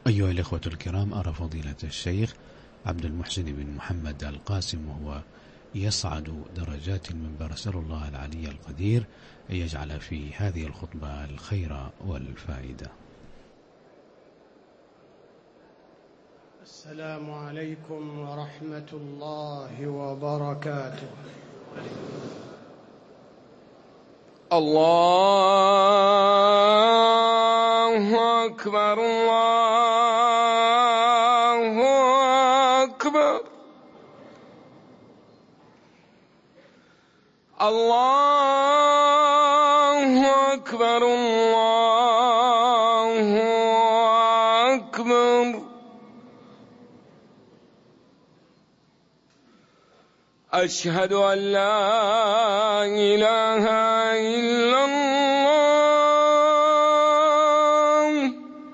أيها الإخوة الكرام، أرى فضيلة الشيخ عبد المحسن بن محمد القاسم وهو يصعد درجات المنبر، أسأل الله العلي القدير أن يجعل في هذه الخطبة الخير والفائدة. السلام عليكم ورحمة الله وبركاته. الله أكبر، الله أكبر، الله أكبر، الله أكبر. أشهد أن لا إله إلا الله،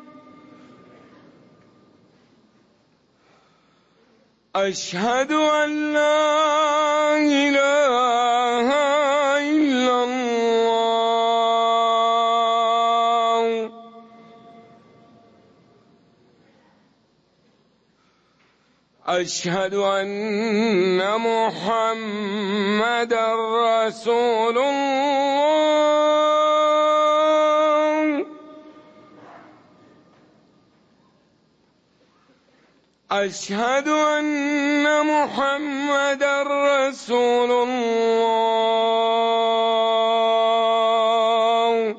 أشهد أن لا إله إلا الله، أشهد أن محمدًا رسول الله، أشهد أن محمدًا رسول الله.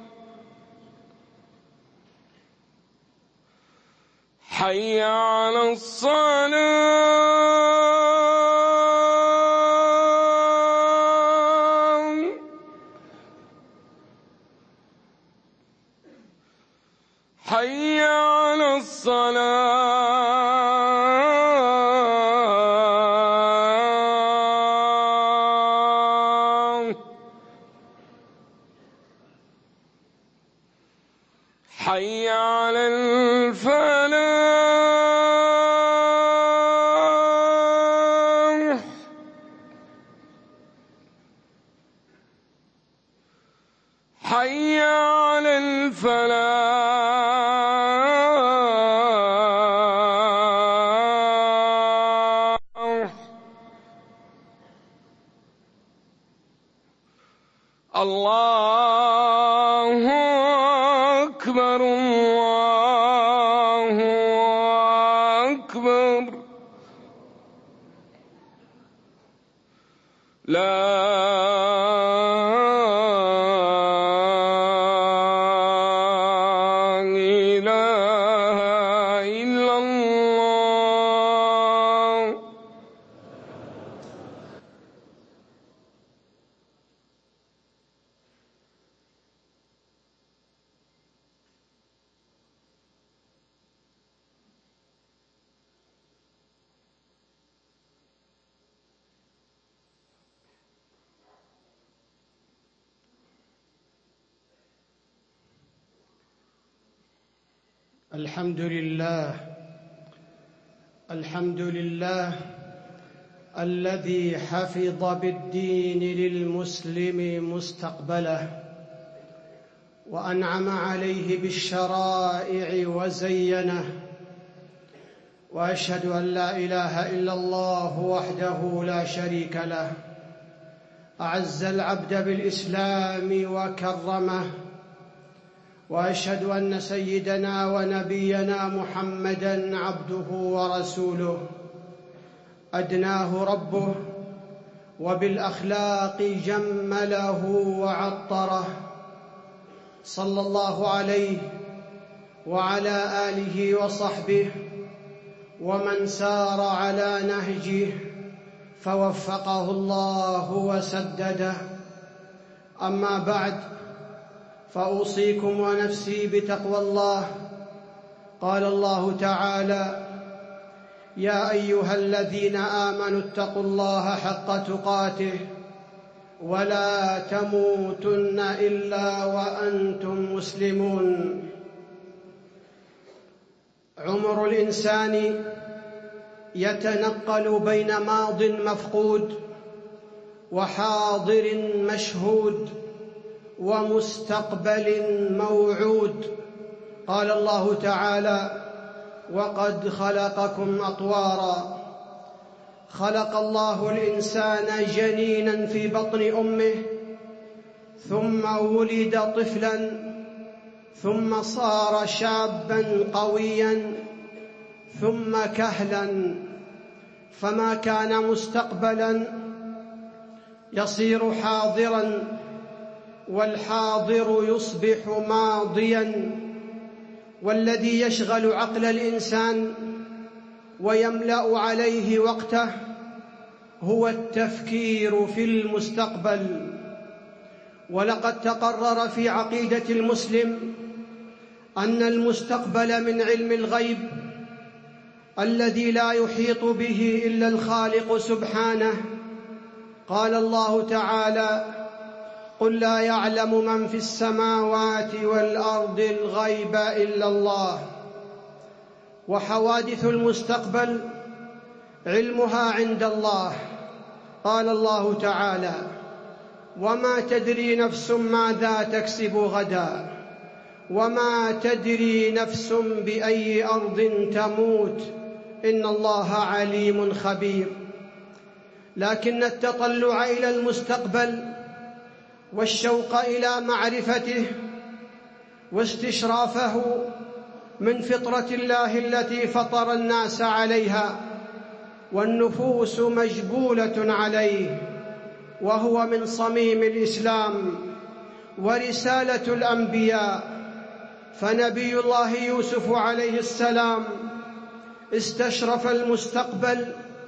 حي على الصلاة، حي على الصلاة، حي على الفلاح، حي على الفلاح. الله أكبر، الله أكبر. لا إله إلا الله. الحمد لله، الحمد لله الذي حفظ بالدين للمسلم مستقبله، وأنعم عليه بالشرائع وزينه. وأشهد أن لا إله إلا الله وحده لا شريك له، أعز العبد بالإسلام وكرمه. وأشهد أن سيدنا ونبينا محمدًا عبده ورسوله، أدناه ربه وبالأخلاق جمله وعطره، صلى الله عليه وعلى آله وصحبه ومن سار على نهجه فوفقه الله وسدده. أما بعد، فأوصيكم ونفسي بتقوى الله. قال الله تعالى: يا أيها الذين آمنوا اتقوا الله حق تقاته ولا تموتن إلا وأنتم مسلمون. عمر الإنسان يتنقل بين ماض مفقود وحاضر مشهود ومستقبل موعود. قال الله تعالى: وقد خلقكم أطوارا. خلق الله الإنسان جنينا في بطن أمه، ثم ولد طفلا، ثم صار شابا قويا، ثم كهلا، فما كان مستقبلا يصير حاضرا، والحاضر يصبح ماضيا. والذي يشغل عقل الإنسان ويملأ عليه وقته هو التفكير في المستقبل. ولقد تقرر في عقيدة المسلم أن المستقبل من علم الغيب الذي لا يحيط به إلا الخالق سبحانه. قال الله تعالى: قل لا يعلم من في السماوات والأرض الغيب إلا الله. وحوادث المستقبل علمها عند الله. قال الله تعالى: وما تدري نفس ماذا تكسب غدا، وما تدري نفس بأي أرض تموت، إن الله عليم خبير. لكن التطلع إلى المستقبل والشوق إلى معرفته واستشرافه من فطرة الله التي فطر الناس عليها، والنفوس مجبولة عليه، وهو من صميم الإسلام ورسالة الأنبياء. فنبي الله يوسف عليه السلام استشرف المستقبل،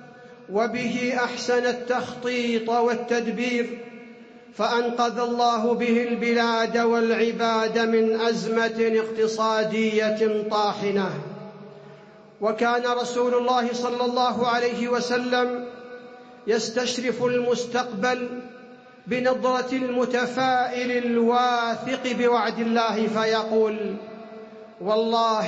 وبه أحسن التخطيط والتدبير، فأنقذ الله به البلاد والعباد من أزمة اقتصادية طاحنة. وكان رسول الله صلى الله عليه وسلم يستشرف المستقبل بنظرة المتفائل الواثق بوعد الله، فيقول: والله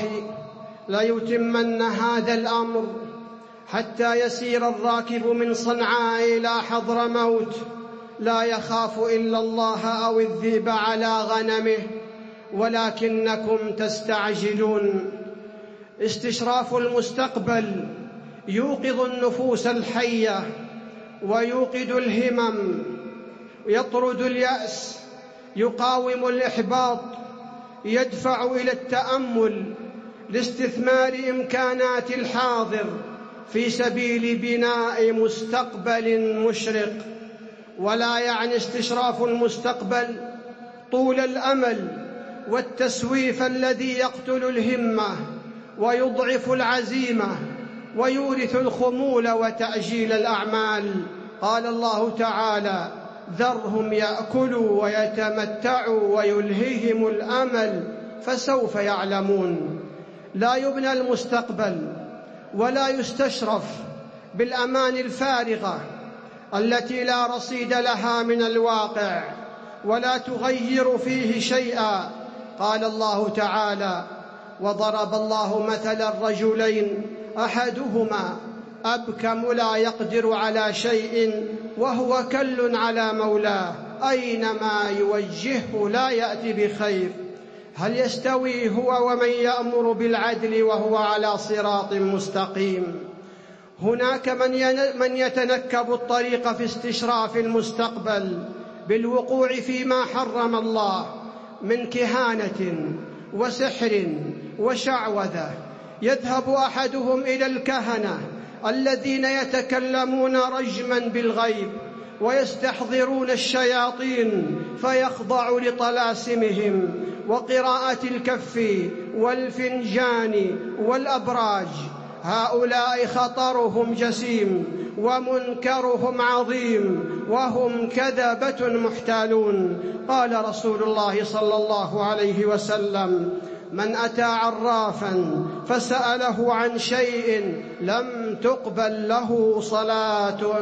ليتمن هذا الأمر حتى يسير الراكب من صنعاء إلى حضرموت لا يخاف إلا الله أو الذئب على غنمه، ولكنكم تستعجلون. استشراف المستقبل يوقظ النفوس الحية، ويوقد الهمم، يطرد اليأس، يقاوم الإحباط، يدفع إلى التأمل لاستثمار إمكانات الحاضر في سبيل بناء مستقبل مشرق. ولا يعني استشراف المستقبل طول الأمل والتسويف الذي يقتل الهمة ويضعف العزيمة ويورث الخمول وتأجيل الأعمال. قال الله تعالى: ذرهم يأكلوا ويتمتعوا ويلههم الأمل فسوف يعلمون. لا يبنى المستقبل ولا يستشرف بالأمان الفارغة التي لا رصيد لها من الواقع ولا تغير فيه شيئا. قال الله تعالى: وضرب الله مثلا رجلين أحدهما أبكم لا يقدر على شيء وهو كل على مولاه أينما يوجهه لا يأتي بخير، هل يستوي هو ومن يأمر بالعدل وهو على صراط مستقيم؟ هناك من يتنكب الطريق في استشراف المستقبل بالوقوع فيما حرم الله من كهانة وسحر وشعوذة. يذهب أحدهم إلى الكهنة الذين يتكلمون رجما بالغيب ويستحضرون الشياطين فيخضع لطلاسمهم وقراءة الكف والفنجان والأبراج. هؤلاء خطرهم جسيم ومنكرهم عظيم، وهم كذبة محتالون. قال رسول الله صلى الله عليه وسلم: من أتى عرافا فسأله عن شيء لم تقبل له صلاة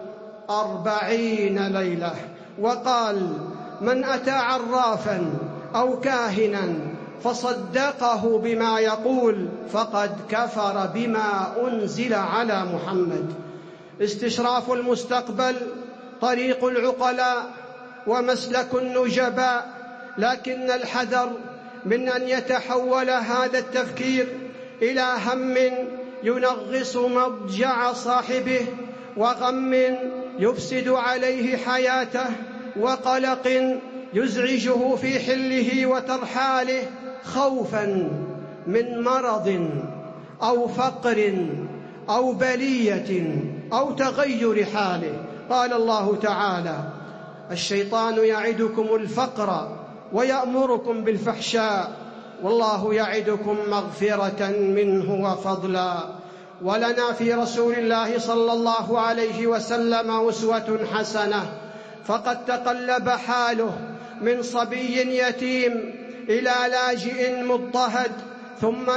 40 ليلة. وقال: من أتى عرافا أو كاهنا فصدقه بما يقول فقد كفر بما أنزل على محمد. استشراف المستقبل طريق العقلاء ومسلك النجباء، لكن الحذر من أن يتحول هذا التفكير إلى هم ينغص مضجع صاحبه، وغم يفسد عليه حياته، وقلق يزعجه في حله وترحاله، خوفا من مرض أو فقر أو بلية أو تغير حاله. قال الله تعالى: الشيطان يعدكم الفقر ويأمركم بالفحشاء والله يعدكم مغفرة منه وفضلا. ولنا في رسول الله صلى الله عليه وسلم أسوة حسنة، فقد تقلب حاله من صبي يتيم إلى لاجئ مضطهد، ثم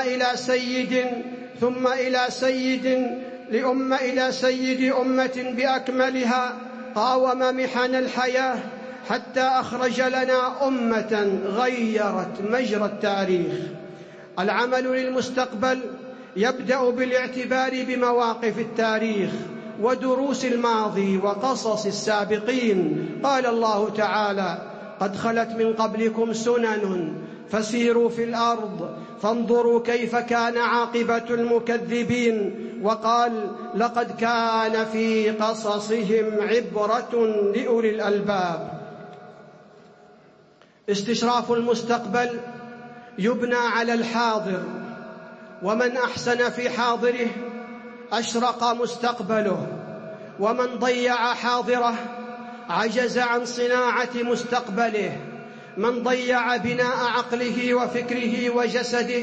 إلى سيد أمة بأكملها، قاوم محن الحياة حتى أخرج لنا أمة غيرت مجرى التاريخ. العمل للمستقبل يبدأ بالاعتبار بمواقف التاريخ ودروس الماضي وقصص السابقين. قال الله تعالى: قد خلت من قبلكم سنن فسيروا في الأرض فانظروا كيف كان عاقبة المكذبين. وقال: لقد كان في قصصهم عبرة لأولي الألباب. استشراف المستقبل يبنى على الحاضر، ومن أحسن في حاضره أشرق مستقبله، ومن ضيع حاضره عجز عن صناعة مستقبله. من ضيع بناء عقله وفكره وجسده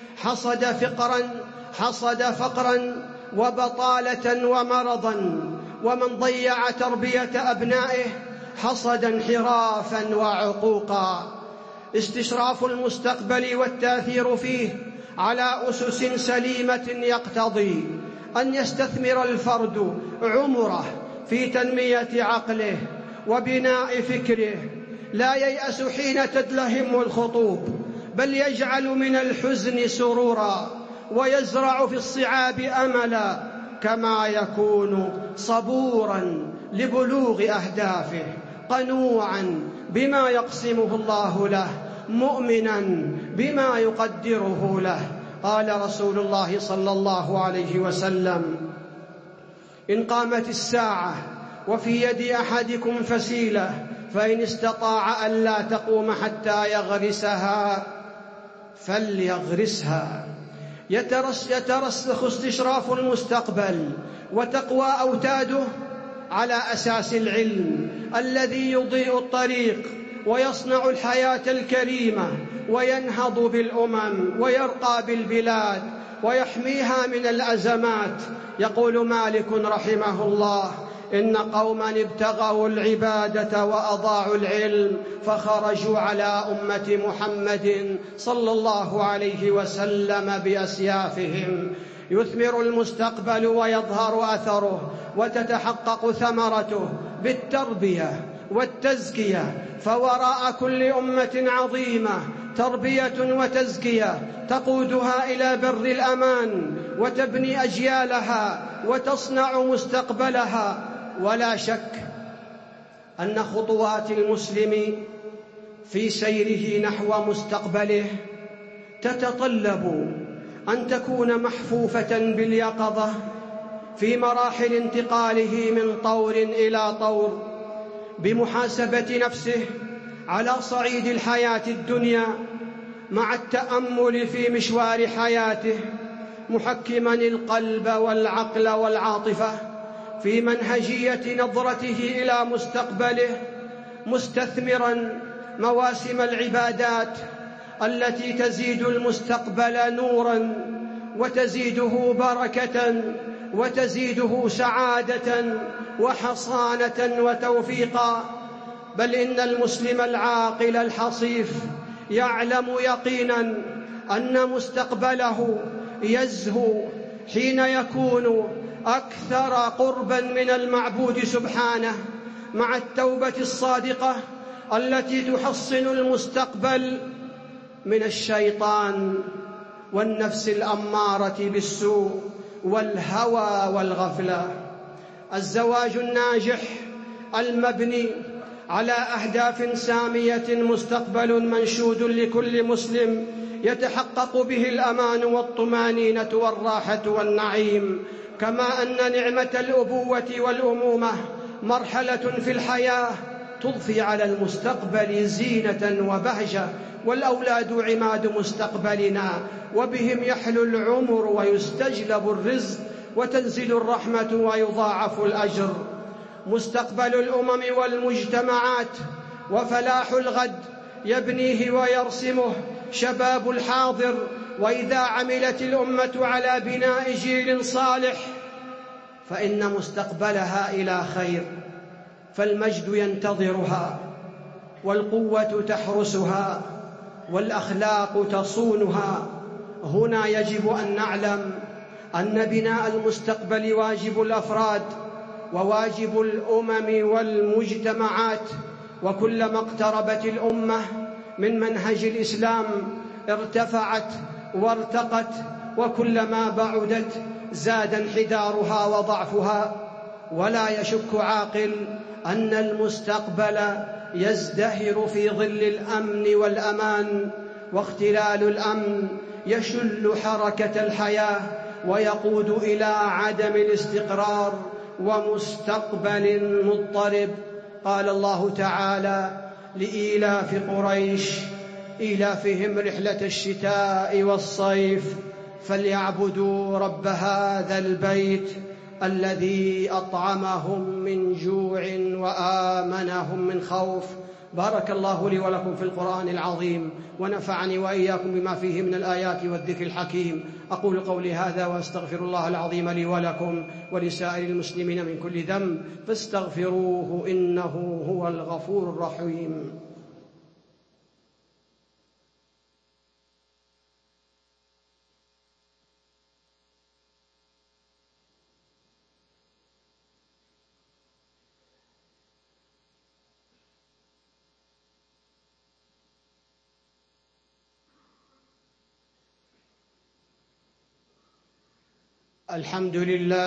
حصد فقرا وبطالة ومرضا، ومن ضيع تربية أبنائه حصد انحرافا وعقوقا. استشراف المستقبل والتاثير فيه على أسس سليمة يقتضي أن يستثمر الفرد عمره في تنمية عقله وبناء فكره، لا ييأس حين تدلهم الخطوب، بل يجعل من الحزن سرورا، ويزرع في الصعاب أملا، كما يكون صبورا لبلوغ أهدافه، قنوعا بما يقسمه الله له، مؤمنا بما يقدره له. قال رسول الله صلى الله عليه وسلم: إن قامت الساعة وفي يد أحدكم فسيلة فإن استطاع ألا تقوم حتى يغرسها فليغرسها. يترسخ استشراف المستقبل وتقوى أوتاده على أساس العلم الذي يضيء الطريق ويصنع الحياة الكريمة، وينهض بالأمم ويرقى بالبلاد ويحميها من الأزمات. يقول مالك رحمه الله: إن قوما ابتغوا العبادة وأضاعوا العلم فخرجوا على أمة محمد صلى الله عليه وسلم بأسيافهم. يثمر المستقبل ويظهر أثره وتتحقق ثمرته بالتربية والتزكية، فوراء كل أمة عظيمة تربية وتزكية تقودها إلى بر الأمان وتبني أجيالها وتصنع مستقبلها. ولا شك أن خطوات المسلم في سيره نحو مستقبله تتطلب أن تكون محفوفة باليقظة في مراحل انتقاله من طور إلى طور، بمحاسبة نفسه على صعيد الحياة الدنيا مع التأمل في مشوار حياته، محكما القلب والعقل والعاطفة في منهجية نظرته إلى مستقبله، مستثمرا مواسم العبادات التي تزيد المستقبل نورا وتزيده بركة وتزيده سعادة وحصانة وتوفيقا. بل إن المسلم العاقل الحصيف يعلم يقينا أن مستقبله يزهو حين يكون أكثر قربا من المعبود سبحانه، مع التوبة الصادقة التي تحصن المستقبل من الشيطان والنفس الأمارة بالسوء والهوى والغفلة. الزواج الناجح المبني على أهداف سامية مستقبل منشود لكل مسلم يتحقق به الأمان والطمأنينة والراحة والنعيم. كما أن نعمة الأبوة والأمومة مرحلة في الحياة تضفي على المستقبل زينة وبهجة، والأولاد عماد مستقبلنا، وبهم يحلو العمر ويستجلب الرزق وتنزل الرحمة ويضاعف الأجر. مستقبل الأمم والمجتمعات وفلاح الغد يبنيه ويرسمه شباب الحاضر، وإذا عملت الأمة على بناء جيل صالح فإن مستقبلها إلى خير، فالمجد ينتظرها، والقوة تحرسها، والأخلاق تصونها. هنا يجب أن نعلم أن بناء المستقبل واجب الأفراد وواجب الأمم والمجتمعات، وكلما اقتربت الأمة من منهج الإسلام ارتفعت وارتقت، وكلما بعدت زاد انحدارها وضعفها. ولا يشك عاقل أن المستقبل يزدهر في ظل الأمن والأمان، واختلال الأمن يشل حركة الحياة ويقود إلى عدم الاستقرار ومستقبل مضطرب. قال الله تعالى: لإيلاف قريش إيلافهم رحلة الشتاء والصيف فليعبدوا رب هذا البيت الذي أطعمهم من جوع وآمنهم من خوف. بارك الله لي ولكم في القرآن العظيم، ونفعني وإياكم بما فيه من الآيات والذكر الحكيم. أقول قولي هذا وأستغفر الله العظيم لي ولكم ولسائر المسلمين من كل ذنب، فاستغفروه إنه هو الغفور الرحيم. الحمد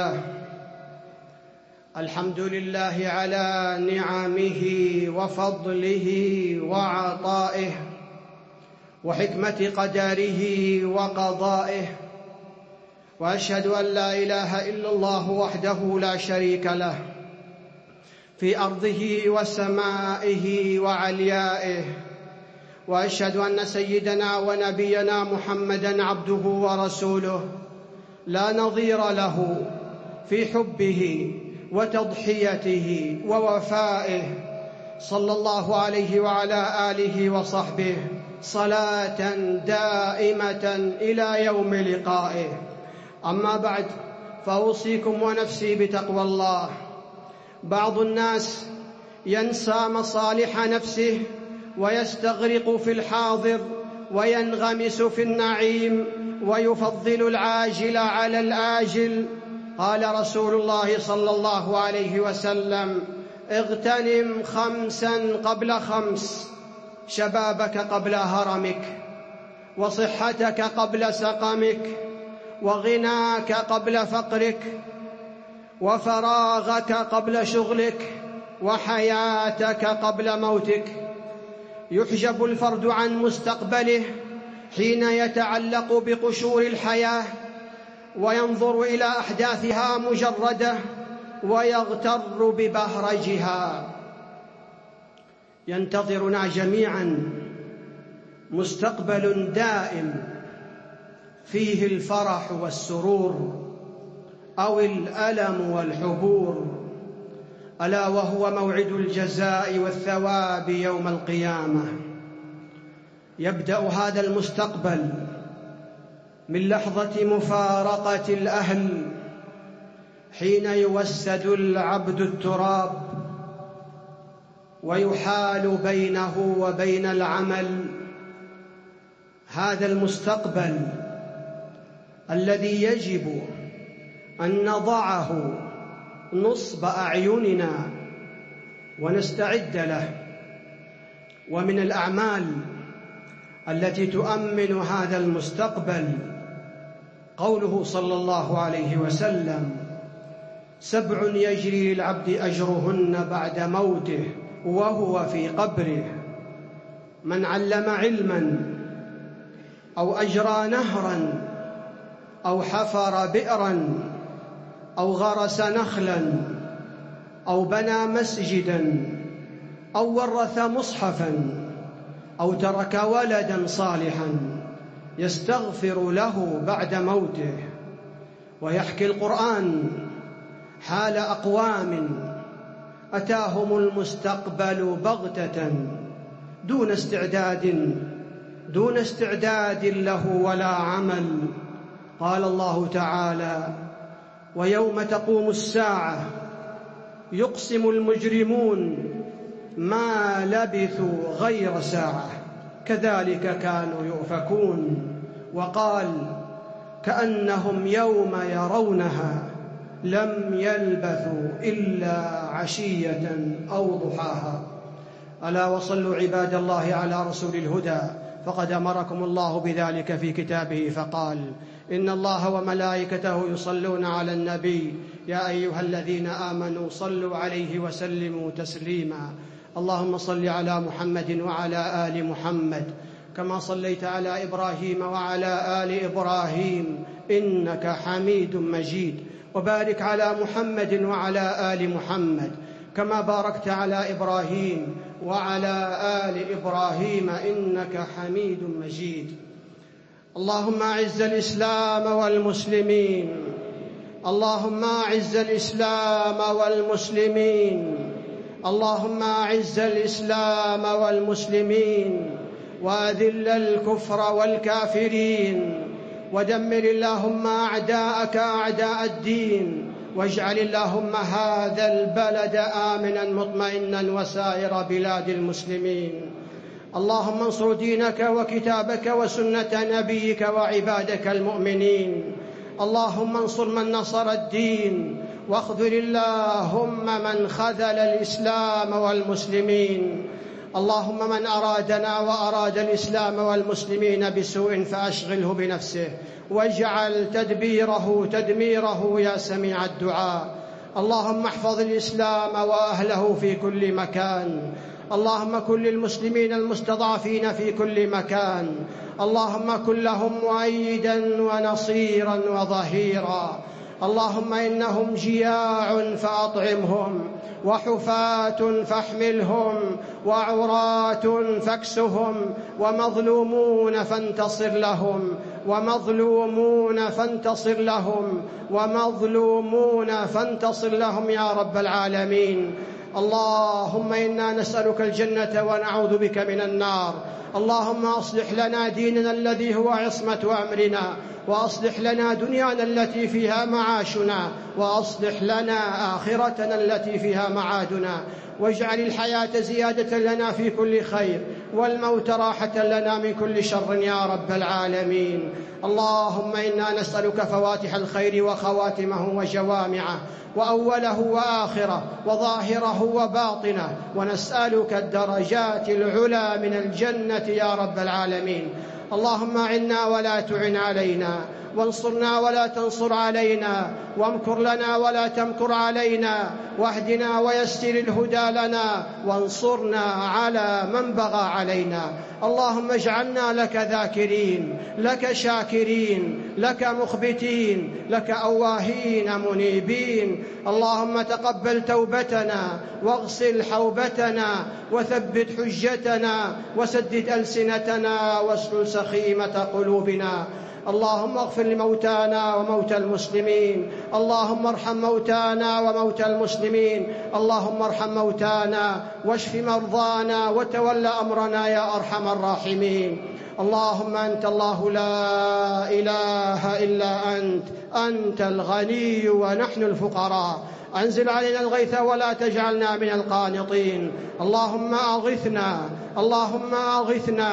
لله على نعمه وفضله وعطائه وحكمة قدره وقضائه، وأشهد أن لا إله إلا الله وحده لا شريك له في أرضه وسمائه وعليائه، وأشهد أن سيدنا ونبينا محمدًا عبده ورسوله لا نظير له في حبه وتضحيته ووفائه، صلى الله عليه وعلى آله وصحبه صلاة دائمة إلى يوم لقائه. أما بعد، فأوصيكم ونفسي بتقوى الله. بعض الناس ينسى مصالح نفسه ويستغرق في الحاضر وينغمس في النعيم ويفضل العاجل على الآجل. قال رسول الله صلى الله عليه وسلم: اغتنم 5 قبل 5، شبابك قبل هرمك، وصحتك قبل سقمك، وغناك قبل فقرك، وفراغك قبل شغلك، وحياتك قبل موتك. يحجب الفرد عن مستقبله حين يتعلق بقشور الحياة وينظر إلى أحداثها مجردة ويغتر ببهرجها. ينتظرنا جميعا مستقبل دائم فيه الفرح والسرور أو الألم والحبور، ألا وهو موعد الجزاء والثواب يوم القيامة. يبدأ هذا المستقبل من لحظة مفارقة الأهل، حين يوسد العبد التراب ويحال بينه وبين العمل. هذا المستقبل الذي يجب أن نضعه نصب أعيننا ونستعد له. ومن الأعمال التي تؤمن هذا المستقبل قوله صلى الله عليه وسلم: 7 يجري للعبد أجرهن بعد موته وهو في قبره. من علم علما أو أجرى نهرا أو حفر بئرا أو غرس نخلا أو بنى مسجدا أو ورث مصحفا أو ترك ولدا صالحا يستغفر له بعد موته. ويحكي القرآن حال أقوام أتاهم المستقبل بغتة دون استعداد له ولا عمل. قال الله تعالى: ويوم تقوم الساعة يقسم المجرمون ما لبثوا غير ساعة كذلك كانوا يؤفكون. وقال: كأنهم يوم يرونها لم يلبثوا إلا عشية أو ضحاها. ألا وصلوا عباد الله على رسول الهدى، فقد أمركم الله بذلك في كتابه فقال: إن الله وملائكته يصلون على النبي يا أيها الذين آمنوا صلوا عليه وسلموا تسليما. اللهم صل على محمد وعلى آل محمد كما صليت على إبراهيم وعلى آل إبراهيم إنك حميد مجيد، وبارك على محمد وعلى آل محمد كما باركت على إبراهيم وعلى آل إبراهيم إنك حميد مجيد. اللهم أعز الإسلام والمسلمين، اللهم أعز الإسلام والمسلمين، اللهم أعز الإسلام والمسلمين، وأذل الكفر والكافرين، ودمر اللهم أعداءك أعداء الدين، واجعل اللهم هذا البلد آمنا مطمئنا وسائر بلاد المسلمين. اللهم انصر دينك وكتابك وسنة نبيك وعبادك المؤمنين. اللهم انصر من نصر الدين، واخذل اللهم من خذل الإسلام والمسلمين. اللهم من أرادنا وأراد الإسلام والمسلمين بسوء فأشغله بنفسه، واجعل تدميره يا سميع الدعاء. اللهم احفظ الإسلام وأهله في كل مكان. اللهم كن للمسلمين المستضعفين في كل مكان. اللهم كن لهم مؤيدا ونصيرا وظهيرا. اللهم إنهم جياع فأطعمهم، وحفاة فاحملهم، وعراة فاكسهم، ومظلومون فانتصر لهم، ومظلومون فانتصر لهم يا رب العالمين. اللهم إنا نسألك الجنة ونعوذ بك من النار. اللهم أصلح لنا ديننا الذي هو عصمة أمرنا، وأصلح لنا دنيانا التي فيها معاشنا، وأصلح لنا آخرتنا التي فيها معادنا، واجعل الحياة زيادة لنا في كل خير، والموت راحة لنا من كل شر يا رب العالمين. اللهم إنا نسألك فواتح الخير وخواتمه وجوامعه، وأوله وآخره، وظاهره وباطنه، ونسألك الدرجات العلى من الجنة يا رب العالمين. اللهم أعنا ولا تعن علينا، وانصرنا ولا تنصر علينا، وامكر لنا ولا تمكر علينا، واهدنا ويسر الهدى لنا، وانصرنا على من بغى علينا. اللهم اجعلنا لك ذاكرين، لك شاكرين، لك مخبتين، لك أواهين منيبين. اللهم تقبل توبتنا، واغسل حوبتنا، وثبت حجتنا، وسدد ألسنتنا، واسلل سخيمة قلوبنا. اللهم اغفر لموتانا وموتى المسلمين. اللهم ارحم موتانا وموتى المسلمين. اللهم ارحم موتانا واشف مرضانا وتول أمرنا يا أرحم الراحمين. اللهم أنت الله لا إله إلا أنت الغني ونحن الفقراء. أنزل علينا الغيث ولا تجعلنا من القانطين. اللهم أغثنا، اللهم أغثنا،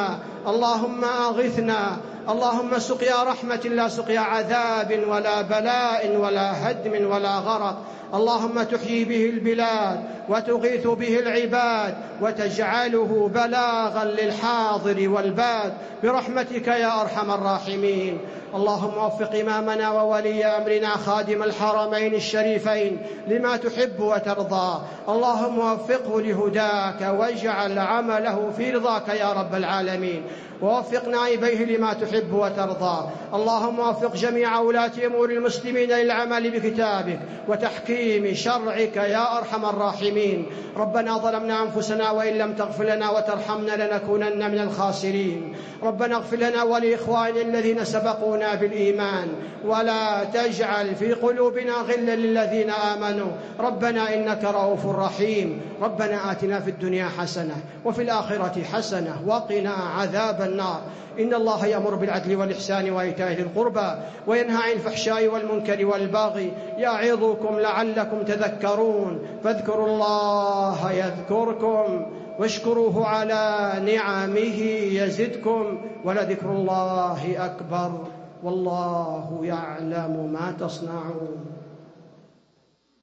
اللهم أغثنا، اللهم سقيا رحمة لا سقيا عذاب ولا بلاء ولا هدم ولا غرق. اللهم تحيي به البلاد وتغيث به العباد وتجعله بلاغا للحاضر والباد برحمتك يا أرحم الراحمين. اللهم وفق إمامنا وولي أمرنا خادم الحرمين الشريفين لما تحب وترضى. اللهم وفقه لهداك واجعل عمله في رضاك يا رب العالمين، ووفق نائبيه لما تحب وترضى. اللهم وفق جميع ولاة أمور المسلمين للعمل بكتابك وتحكيم شرعك يا أرحم الراحمين. ربنا ظلمنا أنفسنا وإن لم تغفر لنا وترحمنا لنكونن من الخاسرين. ربنا اغفر لنا ولإخواننا الذين سبقونا بالإيمان ولا تجعل في قلوبنا غلا للذين آمنوا ربنا إنك رؤوف رحيم. ربنا آتنا في الدنيا حسنة وفي الآخرة حسنة وقنا عذاب النار. إن الله يأمر بالعدل والإحسان وإيتاء ذي القربى وينهى عن الفحشاء والمنكر والبغي يعظكم لعلكم تذكرون. فاذكروا الله يذكركم واشكروه على نعمه يزدكم ولذكر الله أكبر والله يعلم ما تصنعون.